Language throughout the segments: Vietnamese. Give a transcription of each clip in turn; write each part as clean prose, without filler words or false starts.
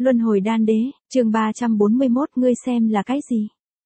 Luân hồi đan đế, chương 341, ngươi xem là cái gì?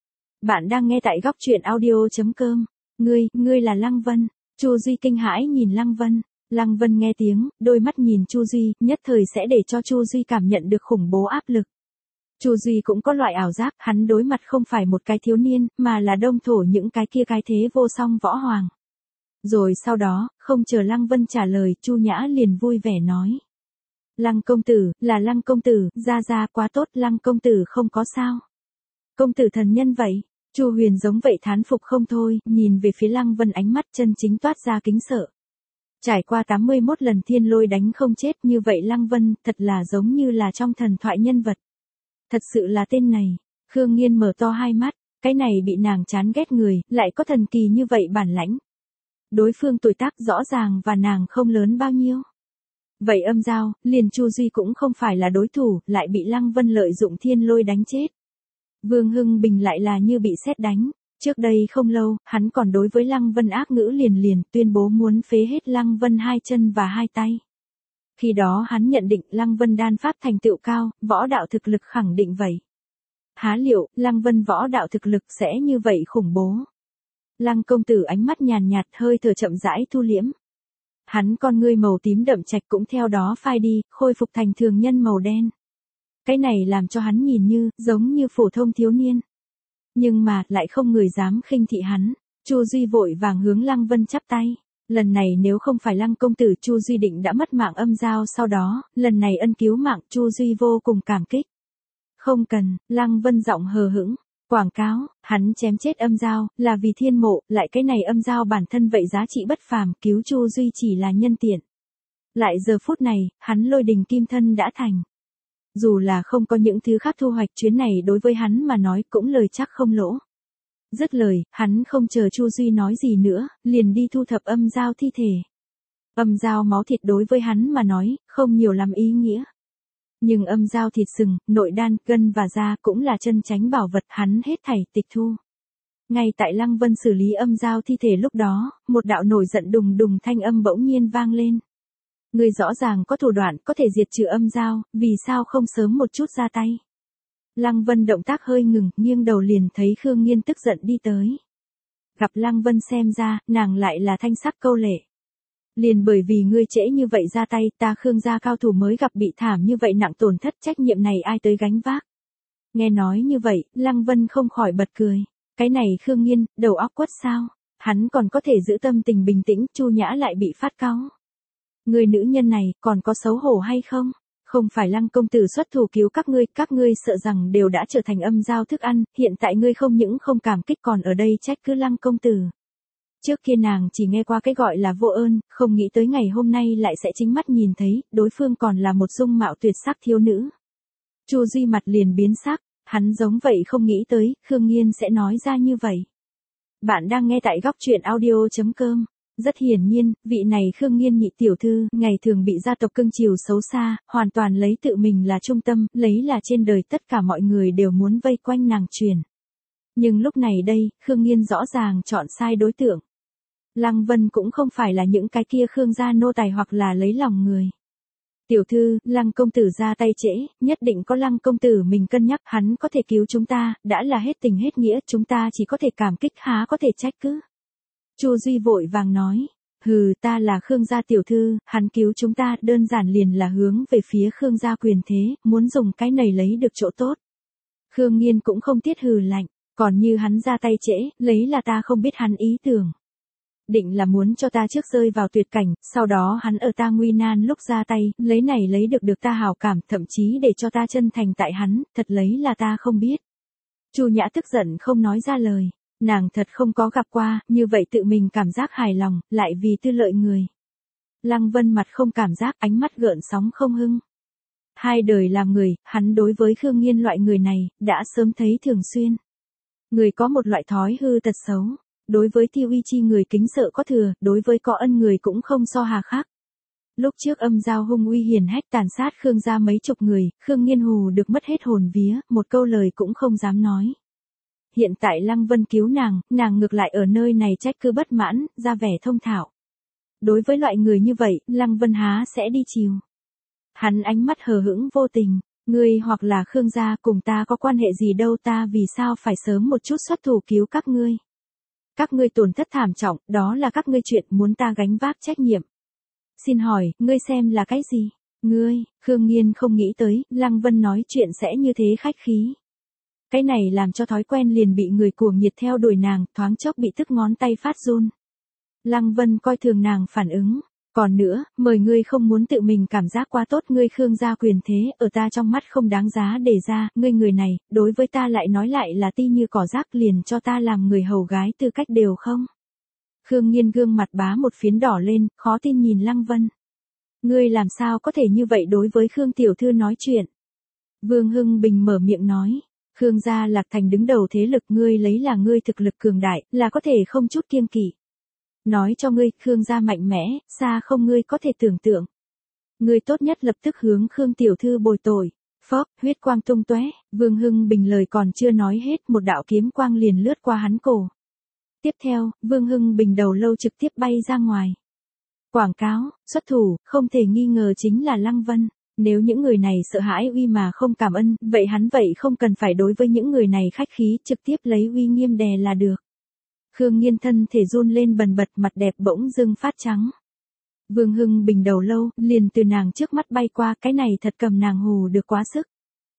Bạn đang nghe tại góc truyện audio.com. Ngươi là Lăng Vân. Chu Duy kinh hãi nhìn Lăng Vân. Lăng Vân nghe tiếng, đôi mắt nhìn Chu Duy, nhất thời sẽ để cho Chu Duy cảm nhận được khủng bố áp lực. Chu Duy cũng có loại ảo giác, hắn đối mặt không phải một cái thiếu niên, mà là đông thổ những cái kia cái thế vô song võ hoàng. Rồi sau đó, không chờ Lăng Vân trả lời, Chu Nhã liền vui vẻ nói. Lăng công tử, là Lăng công tử, ra quá tốt, Lăng công tử không có sao. Công tử thần nhân vậy, Chu Huyền giống vậy thán phục không thôi, nhìn về phía Lăng Vân ánh mắt chân chính toát ra kính sợ. Trải qua 81 lần thiên lôi đánh không chết như vậy Lăng Vân thật là giống như là trong thần thoại nhân vật. Thật sự là tên này, Khương Nghiên mở to hai mắt, cái này bị nàng chán ghét người, lại có thần kỳ như vậy bản lãnh. Đối phương tuổi tác rõ ràng và nàng không lớn bao nhiêu. Vậy âm giao, liền Chu Duy cũng không phải là đối thủ, lại bị Lăng Vân lợi dụng thiên lôi đánh chết. Vương Hưng Bình lại là như bị sét đánh. Trước đây không lâu, hắn còn đối với Lăng Vân ác ngữ liền tuyên bố muốn phế hết Lăng Vân hai chân và hai tay. Khi đó hắn nhận định Lăng Vân đan pháp thành tựu cao, võ đạo thực lực khẳng định vậy. Há liệu, Lăng Vân võ đạo thực lực sẽ như vậy khủng bố. Lăng công tử ánh mắt nhàn nhạt hơi thở chậm rãi thu liễm. Hắn con ngươi màu tím đậm trạch cũng theo đó phai đi, khôi phục thành thường nhân màu đen. Cái này làm cho hắn nhìn giống như phổ thông thiếu niên. Nhưng mà, lại không người dám khinh thị hắn. Chu Duy vội vàng hướng Lăng Vân chắp tay. Lần này nếu không phải Lăng công tử, Chu Duy định đã mất mạng âm giao sau đó, lần này ân cứu mạng, Chu Duy vô cùng cảm kích. Không cần, Lăng Vân giọng hờ hững. Quảng cáo, hắn chém chết âm giao, là vì thiên mộ, lại cái này âm giao bản thân vậy giá trị bất phàm, cứu Chu Duy chỉ là nhân tiện. Lại giờ phút này, hắn lôi đình kim thân đã thành. Dù là không có những thứ khác thu hoạch, chuyến này đối với hắn mà nói cũng lời chắc không lỗ. Dứt lời, hắn không chờ Chu Duy nói gì nữa, liền đi thu thập âm giao thi thể. Âm giao máu thịt đối với hắn mà nói, không nhiều lắm ý nghĩa. Nhưng âm giao thịt sừng, nội đan, gân và da cũng là chân chánh bảo vật, hắn hết thảy tịch thu. Ngay tại Lăng Vân xử lý âm giao thi thể lúc đó, một đạo nổi giận đùng đùng thanh âm bỗng nhiên vang lên. Người rõ ràng có thủ đoạn có thể diệt trừ âm giao, vì sao không sớm một chút ra tay. Lăng Vân động tác hơi ngừng, nghiêng đầu liền thấy Khương Nghiên tức giận đi tới. Gặp Lăng Vân xem ra, nàng lại là thanh sắc câu lệ. Liền bởi vì ngươi trễ như vậy ra tay, ta Khương gia cao thủ mới gặp bị thảm như vậy nặng tổn thất, trách nhiệm này ai tới gánh vác. Nghe nói như vậy, Lăng Vân không khỏi bật cười. Cái này Khương Nghiên, đầu óc quất sao? Hắn còn có thể giữ tâm tình bình tĩnh, Chu Nhã lại bị phát cáu. Người nữ nhân này, còn có xấu hổ hay không? Không phải Lăng công tử xuất thủ cứu các ngươi sợ rằng đều đã trở thành âm giao thức ăn, hiện tại ngươi không những không cảm kích còn ở đây trách cứ Lăng công tử. Trước kia nàng chỉ nghe qua cái gọi là vô ơn, không nghĩ tới ngày hôm nay lại sẽ chính mắt nhìn thấy, đối phương còn là một dung mạo tuyệt sắc thiếu nữ. Chu Duy mặt liền biến sắc, hắn giống vậy không nghĩ tới, Khương Nghiên sẽ nói ra như vậy. Bạn đang nghe tại góc truyện audio.com. Rất hiển nhiên, vị này Khương Nghiên nhị tiểu thư, ngày thường bị gia tộc cưng chiều xấu xa, hoàn toàn lấy tự mình là trung tâm, lấy là trên đời tất cả mọi người đều muốn vây quanh nàng truyền. Nhưng lúc này đây, Khương Nghiên rõ ràng chọn sai đối tượng. Lăng Vân cũng không phải là những cái kia Khương gia nô tài hoặc là lấy lòng người. Tiểu thư, Lăng công tử ra tay trễ, nhất định có Lăng công tử mình cân nhắc, hắn có thể cứu chúng ta, đã là hết tình hết nghĩa, chúng ta chỉ có thể cảm kích, há có thể trách cứ. Chu Duy vội vàng nói, ta là Khương gia tiểu thư, hắn cứu chúng ta đơn giản liền là hướng về phía Khương gia quyền thế, muốn dùng cái này lấy được chỗ tốt. Khương Nghiên cũng không tiết hừ lạnh, còn như hắn ra tay trễ, lấy là ta không biết hắn ý tưởng. Định là muốn cho ta trước rơi vào tuyệt cảnh, sau đó hắn ở ta nguy nan lúc ra tay, lấy này lấy được ta hảo cảm, thậm chí để cho ta chân thành tại hắn, thật lấy là ta không biết. Chu Nhã tức giận không nói ra lời. Nàng thật không có gặp qua, như vậy tự mình cảm giác hài lòng, lại vì tư lợi người. Lăng Vân mặt không cảm giác, ánh mắt gợn sóng không hưng. Hai đời làm người, hắn đối với Khương Nghiên loại người này, đã sớm thấy thường xuyên. Người có một loại thói hư tật xấu. Đối với tiêu uy chi người kính sợ có thừa, đối với có ân người cũng không so hà khác. Lúc trước âm giao hung uy hiền hách tàn sát Khương gia mấy chục người, Khương Nghiên hù được mất hết hồn vía, một câu lời cũng không dám nói. Hiện tại Lăng Vân cứu nàng ngược lại ở nơi này trách cứ bất mãn, ra vẻ thông thạo. Đối với loại người như vậy, Lăng Vân há sẽ đi chiều. Hắn ánh mắt hờ hững vô tình, Ngươi hoặc là Khương gia cùng ta có quan hệ gì đâu, ta vì sao phải sớm một chút xuất thủ cứu các ngươi. Các ngươi tổn thất thảm trọng, đó là các ngươi chuyện, muốn ta gánh vác trách nhiệm. Xin hỏi, ngươi xem là cái gì? Ngươi, Khương Nghiên không nghĩ tới, Lăng Vân nói chuyện sẽ như thế khách khí. Cái này làm cho thói quen liền bị người cuồng nhiệt theo đuổi nàng, thoáng chốc bị tức ngón tay phát run. Lăng Vân coi thường nàng phản ứng. Còn nữa, mời ngươi không muốn tự mình cảm giác quá tốt, ngươi Khương gia quyền thế, ở ta trong mắt không đáng giá để ra, ngươi người này, đối với ta lại nói lại là ti như cỏ rác, liền cho ta làm người hầu gái tư cách đều không. Khương Nghiên gương mặt bá một phiến đỏ lên, khó tin nhìn Lăng Vân. Ngươi làm sao có thể như vậy đối với Khương tiểu thư nói chuyện? Vương Hưng Bình mở miệng nói. Khương gia Lạc Thành đứng đầu thế lực, ngươi lấy là ngươi thực lực cường đại, là có thể không chút kiêng kỵ. Nói cho ngươi, Khương gia mạnh mẽ, xa không ngươi có thể tưởng tượng. Ngươi tốt nhất lập tức hướng Khương tiểu thư bồi tội. Phốc, huyết quang tung tóe, Vương Hưng Bình lời còn chưa nói hết, một đạo kiếm quang liền lướt qua hắn cổ. Tiếp theo, Vương Hưng Bình đầu lâu trực tiếp bay ra ngoài. Quảng cáo, xuất thủ, không thể nghi ngờ chính là Lăng Vân. Nếu những người này sợ hãi uy mà không cảm ơn, vậy hắn vậy không cần phải đối với những người này khách khí, trực tiếp lấy uy nghiêm đè là được. Khương Nghiên thân thể run lên bần bật, mặt đẹp bỗng dưng phát trắng. Vương Hưng Bình đầu lâu, liền từ nàng trước mắt bay qua, cái này thật cầm nàng hù được quá sức.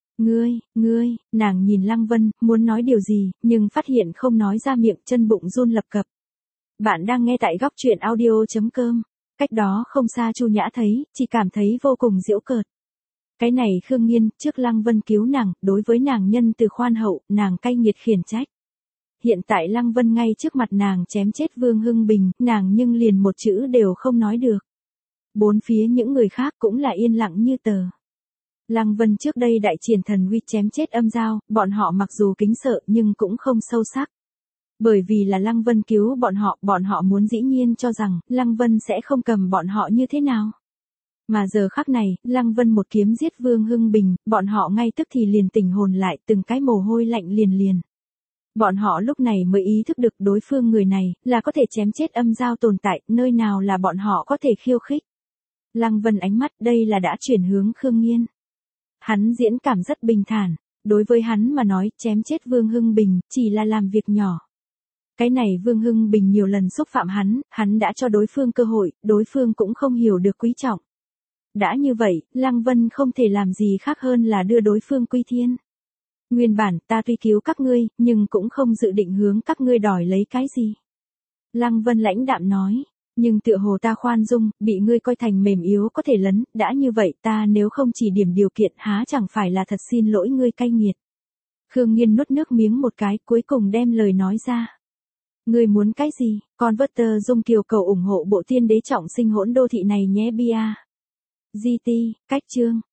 Ngươi, nàng nhìn Lăng Vân, muốn nói điều gì, nhưng phát hiện không nói ra miệng, chân bụng run lập cập. Bạn đang nghe tại góc truyện audio.com. Cách đó không xa Chu Nhã thấy, chỉ cảm thấy vô cùng giễu cợt. Cái này Khương Nghiên, trước Lăng Vân cứu nàng, đối với nàng nhân từ khoan hậu, nàng cay nghiệt khiển trách. Hiện tại Lăng Vân ngay trước mặt nàng chém chết Vương Hưng Bình, nàng nhưng liền một chữ đều không nói được. Bốn phía những người khác cũng là yên lặng như tờ. Lăng Vân trước đây đại triển thần uy chém chết Âm Giao, bọn họ mặc dù kính sợ nhưng cũng không sâu sắc. Bởi vì là Lăng Vân cứu bọn họ muốn dĩ nhiên cho rằng, Lăng Vân sẽ không cầm bọn họ như thế nào. Mà giờ khắc này, Lăng Vân một kiếm giết Vương Hưng Bình, bọn họ ngay tức thì liền tỉnh hồn lại, từng cái mồ hôi lạnh liền. Bọn họ lúc này mới ý thức được đối phương người này, là có thể chém chết Âm Giao tồn tại, nơi nào là bọn họ có thể khiêu khích. Lăng Vân ánh mắt đây là đã chuyển hướng Khương Nghiên. Hắn diễn cảm rất bình thản, đối với hắn mà nói, chém chết Vương Hưng Bình, chỉ là làm việc nhỏ. Cái này Vương Hưng Bình nhiều lần xúc phạm hắn đã cho đối phương cơ hội, đối phương cũng không hiểu được quý trọng. Đã như vậy, Lăng Vân không thể làm gì khác hơn là đưa đối phương quy thiên. Nguyên bản ta tuy cứu các ngươi, nhưng cũng không dự định hướng các ngươi đòi lấy cái gì. Lăng Vân lãnh đạm nói, nhưng tựa hồ ta khoan dung, bị ngươi coi thành mềm yếu có thể lấn, đã như vậy ta nếu không chỉ điểm điều kiện há chẳng phải là thật xin lỗi ngươi cay nghiệt. Khương Nghiên nuốt nước miếng một cái, cuối cùng đem lời nói ra. Ngươi muốn cái gì? Converter Dung Kiều cầu ủng hộ bộ tiên đế trọng sinh hỗn đô thị này nhé bia. GT, cách chương.